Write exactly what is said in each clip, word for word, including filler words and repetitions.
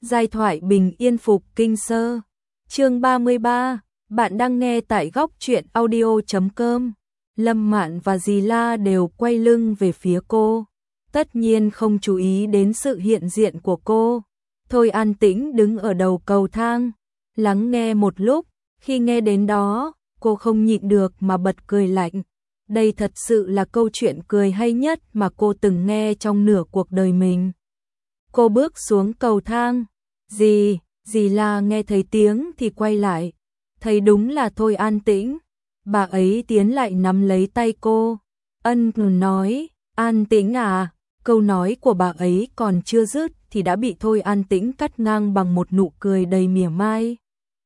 Giai thoại bình yên phục kinh sơ. Chương ba mươi ba, bạn đang nghe tại góc truyện audio chấm com. Lâm Mạn và Dì La đều quay lưng về phía cô, tất nhiên không chú ý đến sự hiện diện của cô. Thôi an tĩnh đứng ở đầu cầu thang, lắng nghe một lúc, khi nghe đến đó, cô không nhịn được mà bật cười lạnh. Đây thật sự là câu chuyện cười hay nhất mà cô từng nghe trong nửa cuộc đời mình. Cô bước xuống cầu thang, dì, dì La nghe thấy tiếng thì quay lại, thấy đúng là Thôi an tĩnh. Bà ấy tiến lại nắm lấy tay cô, ân cần nói, an tĩnh à, câu nói của bà ấy còn chưa dứt thì đã bị Thôi an tĩnh cắt ngang bằng một nụ cười đầy mỉa mai.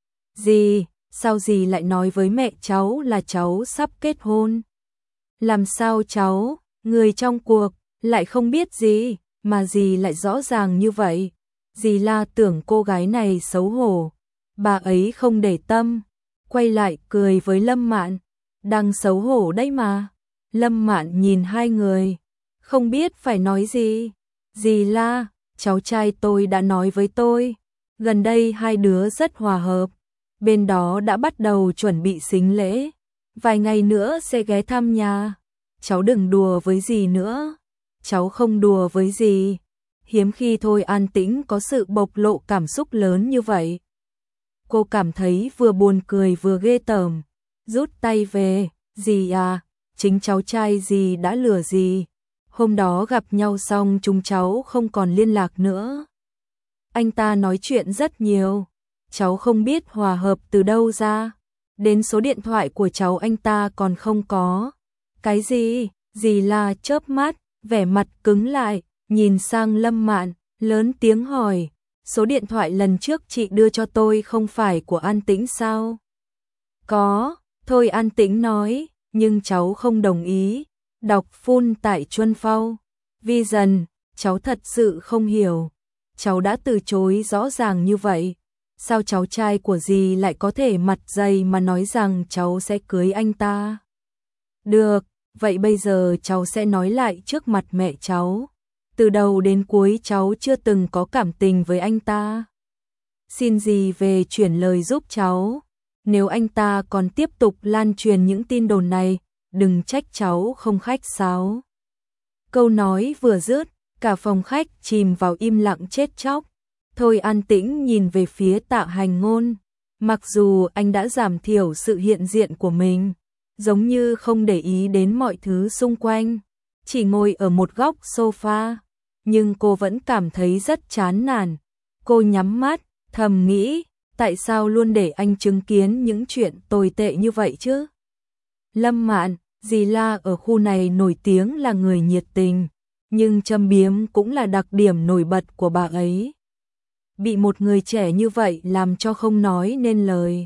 Dì, sao dì lại nói với mẹ cháu là cháu sắp kết hôn? Làm sao cháu, người trong cuộc, lại không biết gì, mà dì lại rõ ràng như vậy? Dì La tưởng cô gái này xấu hổ, bà ấy không để tâm, quay lại cười với Lâm Mạn, đang xấu hổ đấy mà. Lâm Mạn nhìn hai người, không biết phải nói gì. Dì La, cháu trai tôi đã nói với tôi, gần đây hai đứa rất hòa hợp, bên đó đã bắt đầu chuẩn bị sính lễ, vài ngày nữa sẽ ghé thăm nhà. Cháu đừng đùa với dì nữa. Cháu không đùa với dì. Hiếm khi Thôi an tĩnh có sự bộc lộ cảm xúc lớn như vậy. Cô cảm thấy vừa buồn cười vừa ghê tởm, rút tay về. Dì à, chính cháu trai dì đã lừa dì. Hôm đó gặp nhau xong chúng cháu không còn liên lạc nữa. Anh ta nói chuyện rất nhiều, cháu không biết hòa hợp từ đâu ra, đến số điện thoại của cháu anh ta còn không có. Cái gì? Dì La chớp mắt, vẻ mặt cứng lại, nhìn sang Lâm Mạn, lớn tiếng hỏi, số điện thoại lần trước chị đưa cho tôi không phải của An Tĩnh sao? Có, Thôi An Tĩnh nói, nhưng cháu không đồng ý. Đọc full tại Chuân Phao. Vision, cháu thật sự không hiểu. Cháu đã từ chối rõ ràng như vậy. Sao cháu trai của dì lại có thể mặt dày mà nói rằng cháu sẽ cưới anh ta? Được, vậy bây giờ cháu sẽ nói lại trước mặt mẹ cháu. Từ đầu đến cuối cháu chưa từng có cảm tình với anh ta. Xin dì về chuyển lời giúp cháu. Nếu anh ta còn tiếp tục lan truyền những tin đồn này, đừng trách cháu không khách sáo. Câu nói vừa dứt, cả phòng khách chìm vào im lặng chết chóc. Thôi an tĩnh nhìn về phía Tạ Hành Ngôn. Mặc dù anh đã giảm thiểu sự hiện diện của mình, giống như không để ý đến mọi thứ xung quanh, chỉ ngồi ở một góc sofa, nhưng cô vẫn cảm thấy rất chán nản. Cô nhắm mắt, thầm nghĩ, tại sao luôn để anh chứng kiến những chuyện tồi tệ như vậy chứ? Lâm Mạn, dì La ở khu này nổi tiếng là người nhiệt tình, nhưng châm biếm cũng là đặc điểm nổi bật của bà ấy. Bị một người trẻ như vậy làm cho không nói nên lời.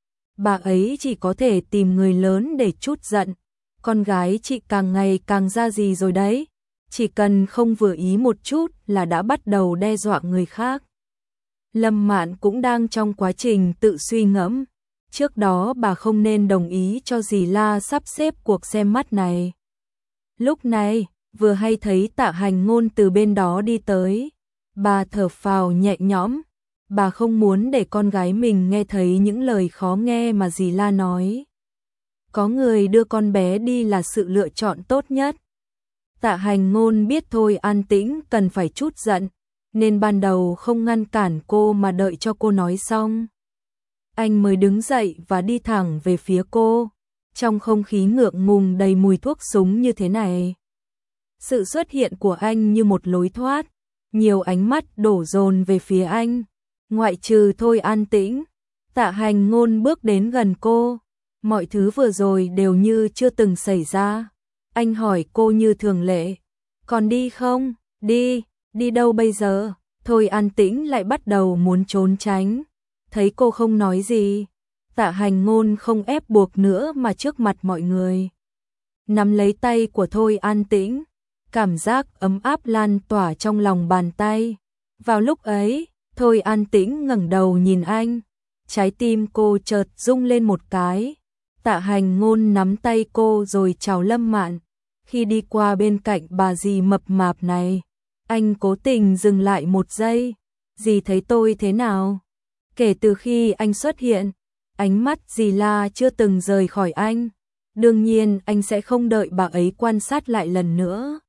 Bà ấy chỉ có thể tìm người lớn để trút giận. Con gái chị càng ngày càng ra gì rồi đấy. Chỉ cần không vừa ý một chút là đã bắt đầu đe dọa người khác. Lâm Mạn cũng đang trong quá trình tự suy ngẫm. Trước đó bà không nên đồng ý cho dì La sắp xếp cuộc xem mắt này. Lúc này, vừa hay thấy Tạ Hành Ngôn từ bên đó đi tới. Bà thở phào nhẹ nhõm. Bà không muốn để con gái mình nghe thấy những lời khó nghe mà dì La nói. Có người đưa con bé đi là sự lựa chọn tốt nhất. Tạ Hành Ngôn biết Thôi an tĩnh cần phải trút giận, nên ban đầu không ngăn cản cô mà đợi cho cô nói xong. Anh mới đứng dậy và đi thẳng về phía cô, trong không khí ngượng ngùng đầy mùi thuốc súng như thế này. Sự xuất hiện của anh như một lối thoát, nhiều ánh mắt đổ dồn về phía anh. Ngoại trừ Thôi an tĩnh, Tạ Hành Ngôn bước đến gần cô. Mọi thứ vừa rồi đều như chưa từng xảy ra. Anh hỏi cô như thường lệ, còn đi không? Đi, đi đâu bây giờ? Thôi an tĩnh lại bắt đầu muốn trốn tránh. Thấy cô không nói gì, Tạ Hành Ngôn không ép buộc nữa mà trước mặt mọi người nắm lấy tay của Thôi an tĩnh. Cảm giác ấm áp lan tỏa trong lòng bàn tay. Vào lúc ấy, Thôi an tĩnh ngẩng đầu nhìn anh. Trái tim cô chợt rung lên một cái. Tạ Hành Ngôn nắm tay cô rồi chào Lâm Mạn. Khi đi qua bên cạnh bà dì mập mạp này, anh cố tình dừng lại một giây. Dì thấy tôi thế nào? Kể từ khi anh xuất hiện, ánh mắt dì La chưa từng rời khỏi anh. Đương nhiên anh sẽ không đợi bà ấy quan sát lại lần nữa.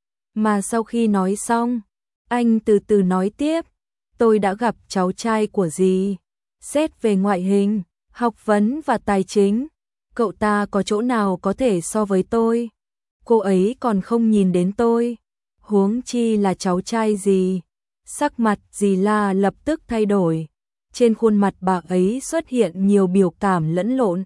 Mà sau khi nói xong, anh từ từ nói tiếp. Tôi đã gặp cháu trai của dì. Xét về ngoại hình, học vấn và tài chính, cậu ta có chỗ nào có thể so với tôi? Cô ấy còn không nhìn đến tôi, huống chi là cháu trai dì. Sắc mặt dì La lập tức thay đổi. Trên khuôn mặt bà ấy xuất hiện nhiều biểu cảm lẫn lộn.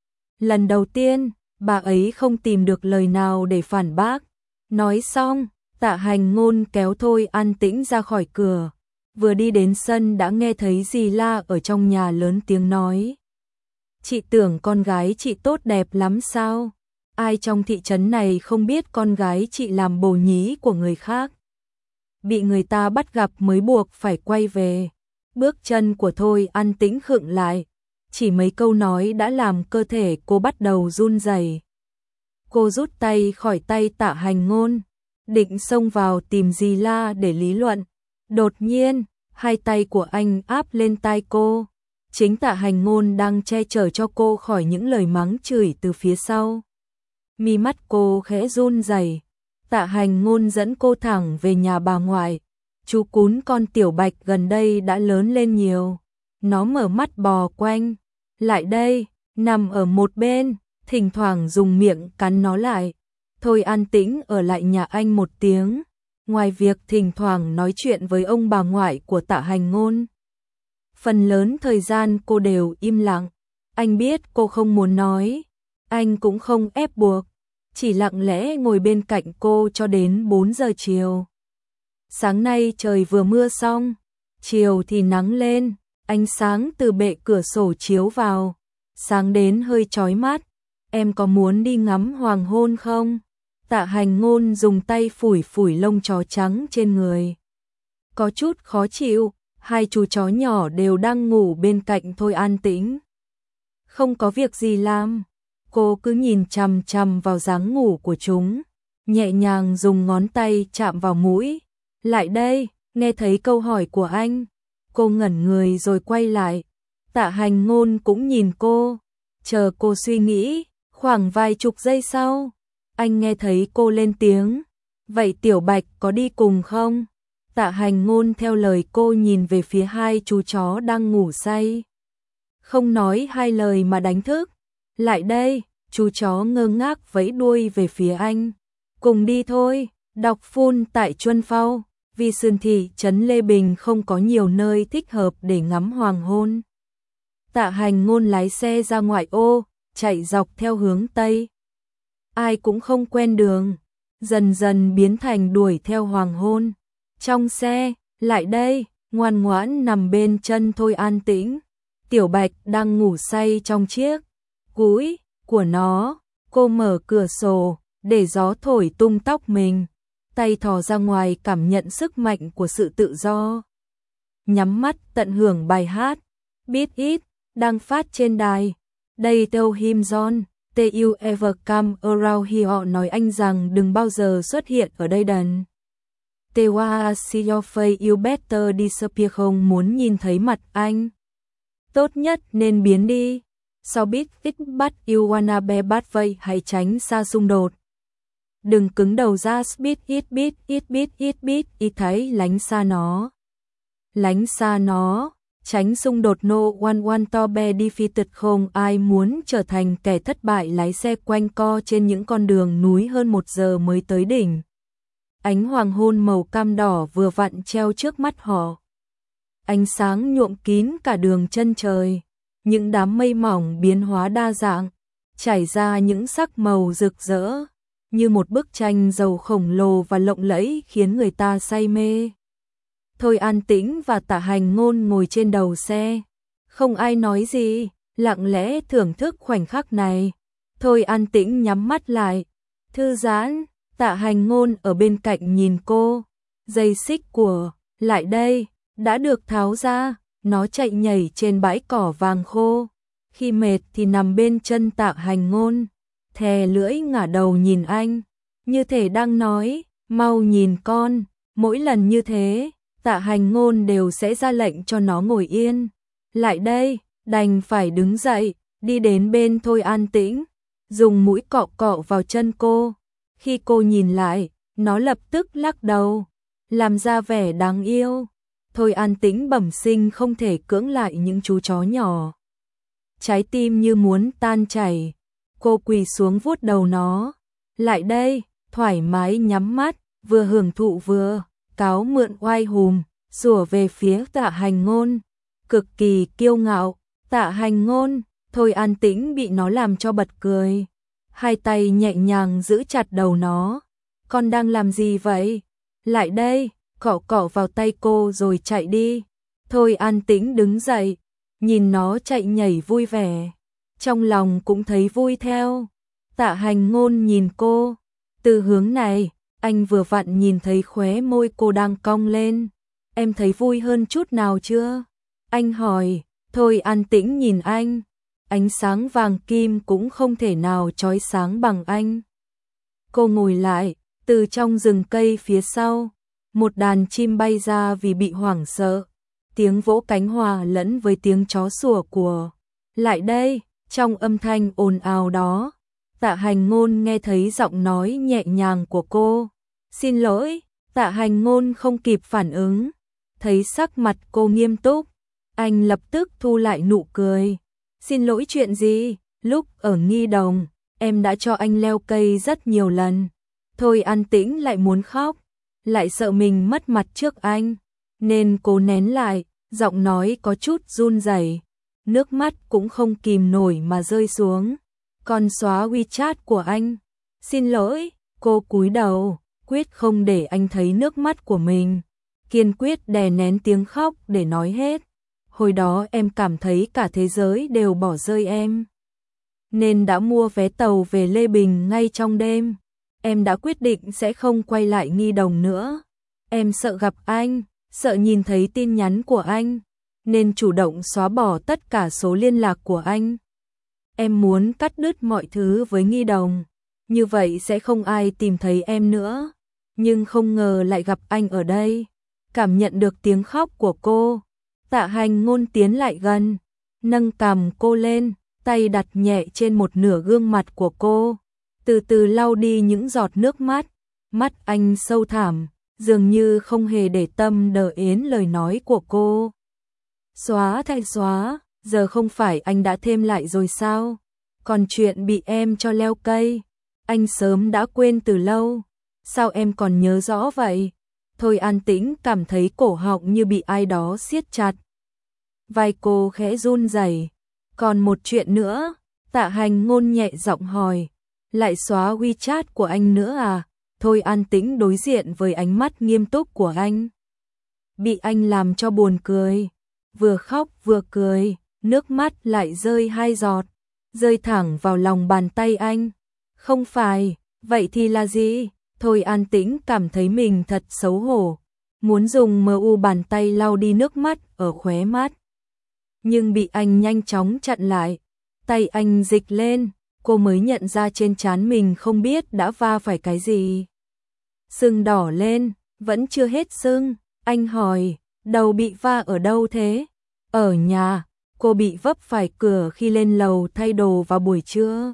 Lần đầu tiên, bà ấy không tìm được lời nào để phản bác. Nói xong, Tạ Hành Ngôn kéo Thôi An Tĩnh ra khỏi cửa. Vừa đi đến sân đã nghe thấy dì La ở trong nhà lớn tiếng nói. Chị tưởng con gái chị tốt đẹp lắm sao? Ai trong thị trấn này không biết con gái chị làm bồ nhí của người khác? Bị người ta bắt gặp mới buộc phải quay về. Bước chân của Thôi An Tĩnh khựng lại. Chỉ mấy câu nói đã làm cơ thể cô bắt đầu run rẩy. Cô rút tay khỏi tay Tạ Hành Ngôn, định xông vào tìm dì La để lý luận. Đột nhiên, hai tay của anh áp lên tai cô. Chính Tạ Hành Ngôn đang che chở cho cô khỏi những lời mắng chửi từ phía sau. Mi mắt cô khẽ run rẩy. Tạ Hành Ngôn dẫn cô thẳng về nhà bà ngoại. Chú cún con Tiểu Bạch gần đây đã lớn lên nhiều. Nó mở mắt bò quanh lại đây, nằm ở một bên, thỉnh thoảng dùng miệng cắn nó lại. Thôi An Tĩnh ở lại nhà anh một tiếng, ngoài việc thỉnh thoảng nói chuyện với ông bà ngoại của Tạ Hành Ngôn. Phần lớn thời gian cô đều im lặng. Anh biết cô không muốn nói, anh cũng không ép buộc, chỉ lặng lẽ ngồi bên cạnh cô cho đến bốn giờ chiều. Sáng nay trời vừa mưa xong, chiều thì nắng lên, ánh sáng từ bệ cửa sổ chiếu vào, sáng đến hơi chói mắt. Em có muốn đi ngắm hoàng hôn không? Tạ Hành Ngôn dùng tay phủi phủi lông chó trắng trên người. Có chút khó chịu, hai chú chó nhỏ đều đang ngủ bên cạnh Thôi An Tĩnh. Không có việc gì làm, cô cứ nhìn chằm chằm vào dáng ngủ của chúng, nhẹ nhàng dùng ngón tay chạm vào mũi. Lại đây, nghe thấy câu hỏi của anh. Cô ngẩn người rồi quay lại. Tạ Hành Ngôn cũng nhìn cô, chờ cô suy nghĩ. Khoảng vài chục giây sau, anh nghe thấy cô lên tiếng. Vậy Tiểu Bạch có đi cùng không? Tạ Hành Ngôn theo lời cô nhìn về phía hai chú chó đang ngủ say. Không nói hai lời mà đánh thức. Lại đây, chú chó ngơ ngác vẫy đuôi về phía anh. Cùng đi thôi. Đọc phun tại Chuân Phao. Vì sườn thị trấn Lê Bình không có nhiều nơi thích hợp để ngắm hoàng hôn. Tạ Hành Ngôn lái xe ra ngoại ô, chạy dọc theo hướng Tây. Ai cũng không quen đường, dần dần biến thành đuổi theo hoàng hôn. Trong xe, lại đây, ngoan ngoãn nằm bên chân Thôi An Tĩnh. Tiểu Bạch đang ngủ say trong chiếc gối của nó. Cô mở cửa sổ, để gió thổi tung tóc mình. Tay thò ra ngoài cảm nhận sức mạnh của sự tự do. Nhắm mắt tận hưởng bài hát Beat It đang phát trên đài. They told him John, "Did you ever come around here?" Họ nói anh rằng đừng bao giờ xuất hiện ở đây đần. They wanna see your face, you better disappear. Không muốn nhìn thấy mặt anh, tốt nhất nên biến đi. Sau Beat It but you wanna be bad, vậy hãy tránh xa xung đột. Đừng cứng đầu ra. Beat It, beat it, beat it, beat it. Thấy lánh xa nó. Lánh xa nó. Tránh xung đột. No one want to be defeated. Không ai muốn trở thành kẻ thất bại. Lái xe quanh co trên những con đường núi hơn một giờ mới tới đỉnh. Ánh hoàng hôn màu cam đỏ vừa vặn treo trước mắt họ. Ánh sáng nhuộm kín cả đường chân trời. Những đám mây mỏng biến hóa đa dạng, trải ra những sắc màu rực rỡ, như một bức tranh dầu khổng lồ và lộng lẫy khiến người ta say mê. Thôi An Tĩnh và Tạ Hành Ngôn ngồi trên đầu xe. Không ai nói gì, lặng lẽ thưởng thức khoảnh khắc này. Thôi An Tĩnh nhắm mắt lại, thư giãn. Tạ Hành Ngôn ở bên cạnh nhìn cô. Dây xích của lại đây đã được tháo ra. Nó chạy nhảy trên bãi cỏ vàng khô. Khi mệt thì nằm bên chân Tạ Hành Ngôn, thè lưỡi ngả đầu nhìn anh, như thể đang nói, mau nhìn con. Mỗi lần như thế, Tạ Hành Ngôn đều sẽ ra lệnh cho nó ngồi yên. Lại đây, đành phải đứng dậy, đi đến bên Thôi An Tĩnh, dùng mũi cọ cọ vào chân cô. Khi cô nhìn lại, nó lập tức lắc đầu, làm ra vẻ đáng yêu. Thôi An Tĩnh bẩm sinh không thể cưỡng lại những chú chó nhỏ. Trái tim như muốn tan chảy, cô quỳ xuống vuốt đầu nó. Lại đây, thoải mái nhắm mắt, vừa hưởng thụ vừa cáo mượn oai hùm, sủa về phía Tạ Hành Ngôn, cực kỳ kiêu ngạo. Tạ Hành Ngôn, Thôi An Tĩnh bị nó làm cho bật cười, hai tay nhẹ nhàng giữ chặt đầu nó. Con đang làm gì vậy? Lại đây, cọ cọ vào tay cô rồi chạy đi. Thôi An Tĩnh đứng dậy, nhìn nó chạy nhảy vui vẻ, trong lòng cũng thấy vui theo. Tạ Hành Ngôn nhìn cô, từ hướng này, anh vừa vặn nhìn thấy khóe môi cô đang cong lên. Em thấy vui hơn chút nào chưa? Anh hỏi. Thôi An Tĩnh nhìn anh, ánh sáng vàng kim cũng không thể nào chói sáng bằng anh. Cô ngồi lại, từ trong rừng cây phía sau, một đàn chim bay ra vì bị hoảng sợ. Tiếng vỗ cánh hòa lẫn với tiếng chó sủa của. Lại đây, trong âm thanh ồn ào đó, Tạ Hành Ngôn nghe thấy giọng nói nhẹ nhàng của cô. Xin lỗi. Tạ Hành Ngôn không kịp phản ứng, thấy sắc mặt cô nghiêm túc, anh lập tức thu lại nụ cười. Xin lỗi chuyện gì? Lúc ở Nghi Đồng, em đã cho anh leo cây rất nhiều lần. Thôi An Tĩnh lại muốn khóc, lại sợ mình mất mặt trước anh, nên cố nén lại, giọng nói có chút run rẩy, nước mắt cũng không kìm nổi mà rơi xuống. Con xóa WeChat của anh. Xin lỗi. Cô cúi đầu, quyết không để anh thấy nước mắt của mình, kiên quyết đè nén tiếng khóc để nói hết. Hồi đó em cảm thấy cả thế giới đều bỏ rơi em, nên đã mua vé tàu về Lê Bình ngay trong đêm. Em đã quyết định sẽ không quay lại Nghi Đồng nữa. Em sợ gặp anh, sợ nhìn thấy tin nhắn của anh, nên chủ động xóa bỏ tất cả số liên lạc của anh. Em muốn cắt đứt mọi thứ với Nghi Đồng, như vậy sẽ không ai tìm thấy em nữa. Nhưng không ngờ lại gặp anh ở đây. Cảm nhận được tiếng khóc của cô, Tạ Hành Ngôn tiến lại gần, nâng cằm cô lên, tay đặt nhẹ trên một nửa gương mặt của cô, từ từ lau đi những giọt nước mắt. Mắt anh sâu thẳm, dường như không hề để tâm đờ yến lời nói của cô. Xóa thay xóa, giờ không phải anh đã thêm lại rồi sao? Còn chuyện bị em cho leo cây, anh sớm đã quên từ lâu. Sao em còn nhớ rõ vậy? Thôi An Tĩnh cảm thấy cổ họng như bị ai đó siết chặt. Vai cô khẽ run rẩy. Còn một chuyện nữa, Tạ Hành Ngôn nhẹ giọng hỏi. Lại xóa WeChat của anh nữa à? Thôi An Tĩnh đối diện với ánh mắt nghiêm túc của anh, bị anh làm cho buồn cười, vừa khóc vừa cười, nước mắt lại rơi hai giọt, rơi thẳng vào lòng bàn tay anh. Không phải, vậy thì là gì? Thôi An Tĩnh cảm thấy mình thật xấu hổ, muốn dùng mờ u bàn tay lau đi nước mắt ở khóe mắt, nhưng bị anh nhanh chóng chặn lại. Tay anh dịch lên, cô mới nhận ra trên trán mình không biết đã va phải cái gì. Sưng đỏ lên, vẫn chưa hết sưng. Anh hỏi, đầu bị va ở đâu thế? Ở nhà, cô bị vấp phải cửa khi lên lầu thay đồ vào buổi trưa.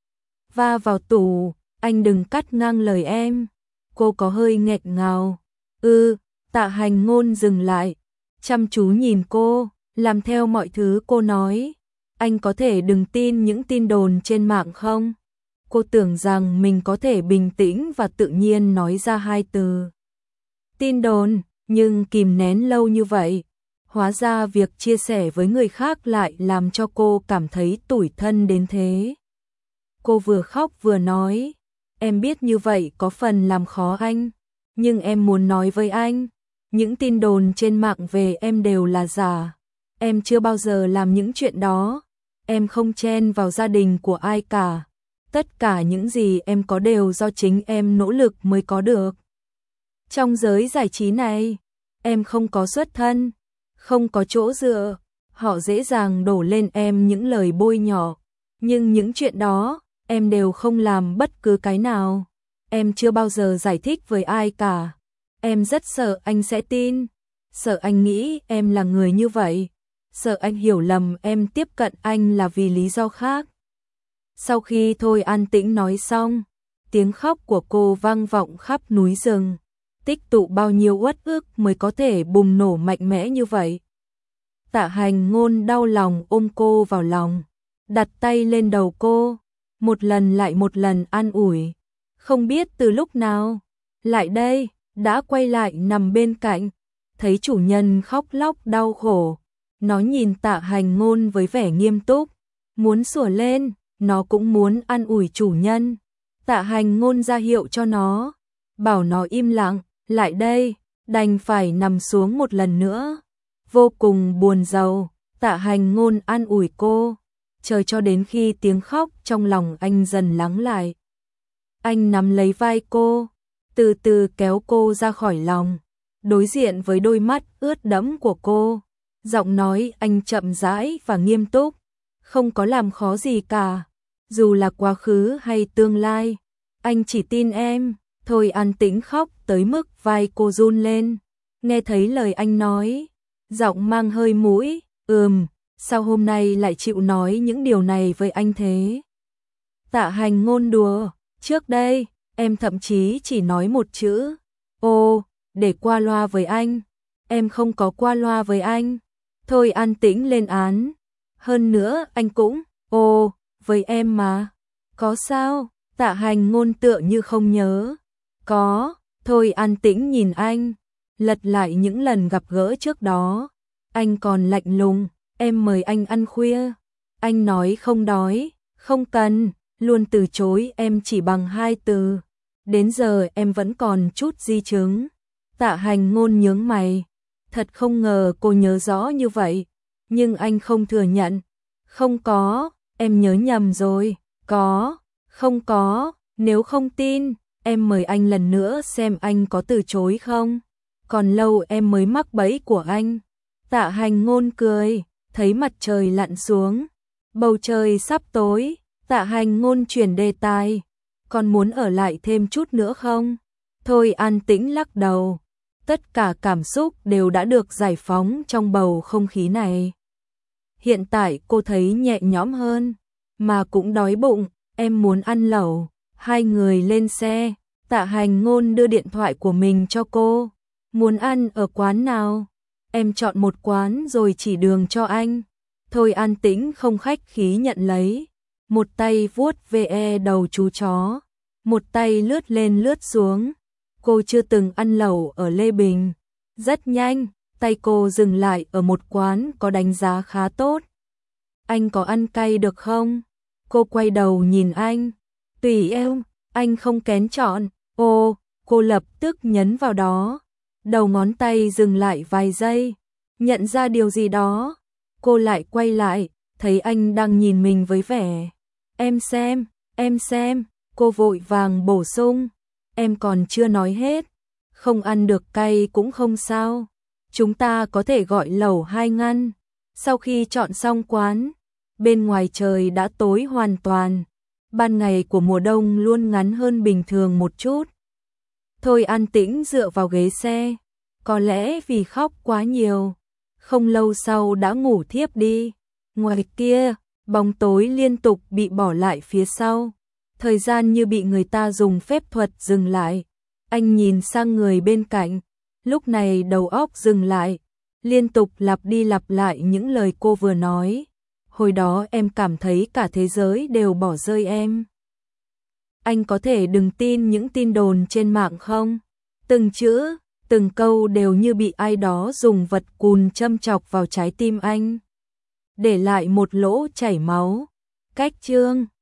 Va vào tủ, anh đừng cắt ngang lời em. Cô có hơi nghẹn ngào. Ừ, Tạ Hành Ngôn dừng lại, chăm chú nhìn cô, làm theo mọi thứ cô nói. Anh có thể đừng tin những tin đồn trên mạng không? Cô tưởng rằng mình có thể bình tĩnh và tự nhiên nói ra hai từ tin đồn, nhưng kìm nén lâu như vậy, hóa ra việc chia sẻ với người khác lại làm cho cô cảm thấy tủi thân đến thế. Cô vừa khóc vừa nói, em biết như vậy có phần làm khó anh, nhưng em muốn nói với anh, những tin đồn trên mạng về em đều là giả. Em chưa bao giờ làm những chuyện đó, em không chen vào gia đình của ai cả. Tất cả những gì em có đều do chính em nỗ lực mới có được. Trong giới giải trí này, em không có xuất thân, không có chỗ dựa, họ dễ dàng đổ lên em những lời bôi nhọ, nhưng những chuyện đó, em đều không làm bất cứ cái nào. Em chưa bao giờ giải thích với ai cả. Em rất sợ anh sẽ tin. sợ anh nghĩ em là người như vậy, sợ anh hiểu lầm em tiếp cận anh là vì lý do khác. Sau khi Thôi An Tĩnh nói xong, tiếng khóc của cô vang vọng khắp núi rừng. Tích tụ bao nhiêu uất ức mới có thể bùng nổ mạnh mẽ như vậy. Tạ Hành Ngôn đau lòng ôm cô vào lòng, đặt tay lên đầu cô, một lần lại một lần an ủi. Không biết từ lúc nào, lại đây, đã quay lại nằm bên cạnh, thấy chủ nhân khóc lóc đau khổ. Nó nhìn Tạ Hành Ngôn với vẻ nghiêm túc, muốn sủa lên, nó cũng muốn an ủi chủ nhân. Tạ Hành Ngôn ra hiệu cho nó, bảo nó im lặng, lại đây, đành phải nằm xuống một lần nữa. Vô cùng buồn rầu, Tạ Hành Ngôn an ủi cô, chờ cho đến khi tiếng khóc trong lòng anh dần lắng lại. Anh nắm lấy vai cô, từ từ kéo cô ra khỏi lòng, đối diện với đôi mắt ướt đẫm của cô. Giọng nói anh chậm rãi và nghiêm túc, không có làm khó gì cả, dù là quá khứ hay tương lai, anh chỉ tin em. Thôi An Tĩnh khóc tới mức vai cô run lên, nghe thấy lời anh nói, giọng mang hơi mũi, ừm, sao hôm nay lại chịu nói những điều này với anh thế? Tạ Hành Ngôn đùa, trước đây, em thậm chí chỉ nói một chữ, ô, để qua loa với anh, em không có qua loa với anh. Thôi An Tĩnh lên án, hơn nữa anh cũng, ô, với em mà, có sao? Tạ Hành Ngôn tựa như không nhớ. Có, Thôi An Tĩnh nhìn anh, lật lại những lần gặp gỡ trước đó. Anh còn lạnh lùng, em mời anh ăn khuya. Anh nói không đói, không cần, luôn từ chối em chỉ bằng hai từ. Đến giờ em vẫn còn chút di chứng. Tạ Hành Ngôn nhướng mày, thật không ngờ cô nhớ rõ như vậy. Nhưng anh không thừa nhận. Không có, em nhớ nhầm rồi. Có, không có, nếu không tin, em mời anh lần nữa xem anh có từ chối không. Còn lâu em mới mắc bẫy của anh. Tạ Hành Ngôn cười, thấy mặt trời lặn xuống, bầu trời sắp tối. Tạ Hành Ngôn chuyển đề tài, còn muốn ở lại thêm chút nữa không? Thôi An Tĩnh lắc đầu, tất cả cảm xúc đều đã được giải phóng trong bầu không khí này. Hiện tại cô thấy nhẹ nhõm hơn, mà cũng đói bụng, em muốn ăn lẩu. Hai người lên xe, Tạ Hành Ngôn đưa điện thoại của mình cho cô. Muốn ăn ở quán nào? Em chọn một quán rồi chỉ đường cho anh. Thôi An Tĩnh không khách khí nhận lấy, một tay vuốt ve đầu chú chó, một tay lướt lên lướt xuống. Cô chưa từng ăn lẩu ở Lê Bình. Rất nhanh, tay cô dừng lại ở một quán có đánh giá khá tốt. Anh có ăn cay được không? Cô quay đầu nhìn anh. Tùy em, anh không kén chọn. Ô, cô lập tức nhấn vào đó. Đầu ngón tay dừng lại vài giây, nhận ra điều gì đó. Cô lại quay lại, thấy anh đang nhìn mình với vẻ. Em xem, em xem, cô vội vàng bổ sung. Em còn chưa nói hết, không ăn được cay cũng không sao. Chúng ta có thể gọi lẩu hai ngăn. Sau khi chọn xong quán, bên ngoài trời đã tối hoàn toàn. Ban ngày của mùa đông luôn ngắn hơn bình thường một chút. Thôi An Tĩnh dựa vào ghế xe, có lẽ vì khóc quá nhiều, không lâu sau đã ngủ thiếp đi. Ngoài kia, bóng tối liên tục bị bỏ lại phía sau, thời gian như bị người ta dùng phép thuật dừng lại. Anh nhìn sang người bên cạnh, lúc này đầu óc dừng lại, liên tục lặp đi lặp lại những lời cô vừa nói. Hồi đó em cảm thấy cả thế giới đều bỏ rơi em. Anh có thể đừng tin những tin đồn trên mạng không? Từng chữ, từng câu đều như bị ai đó dùng vật cùn châm chọc vào trái tim anh, để lại một lỗ chảy máu. Cách chương